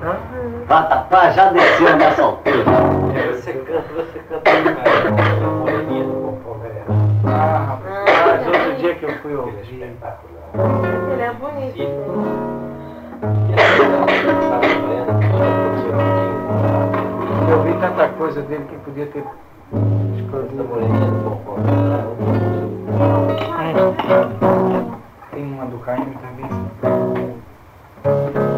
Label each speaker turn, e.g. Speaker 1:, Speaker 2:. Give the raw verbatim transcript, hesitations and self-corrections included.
Speaker 1: Vatapá já desceu nessa altura.
Speaker 2: Você canta, você canta a moreninha do Popó Velho.
Speaker 3: Ah, rapaz, outro dia que eu fui ouvir.
Speaker 2: Aquele espetáculo.
Speaker 4: Ele é bonito.
Speaker 3: Eu vi tanta coisa dele que podia ter escolhido.
Speaker 2: A moreninha do Popó.
Speaker 3: Tem uma do Caim também.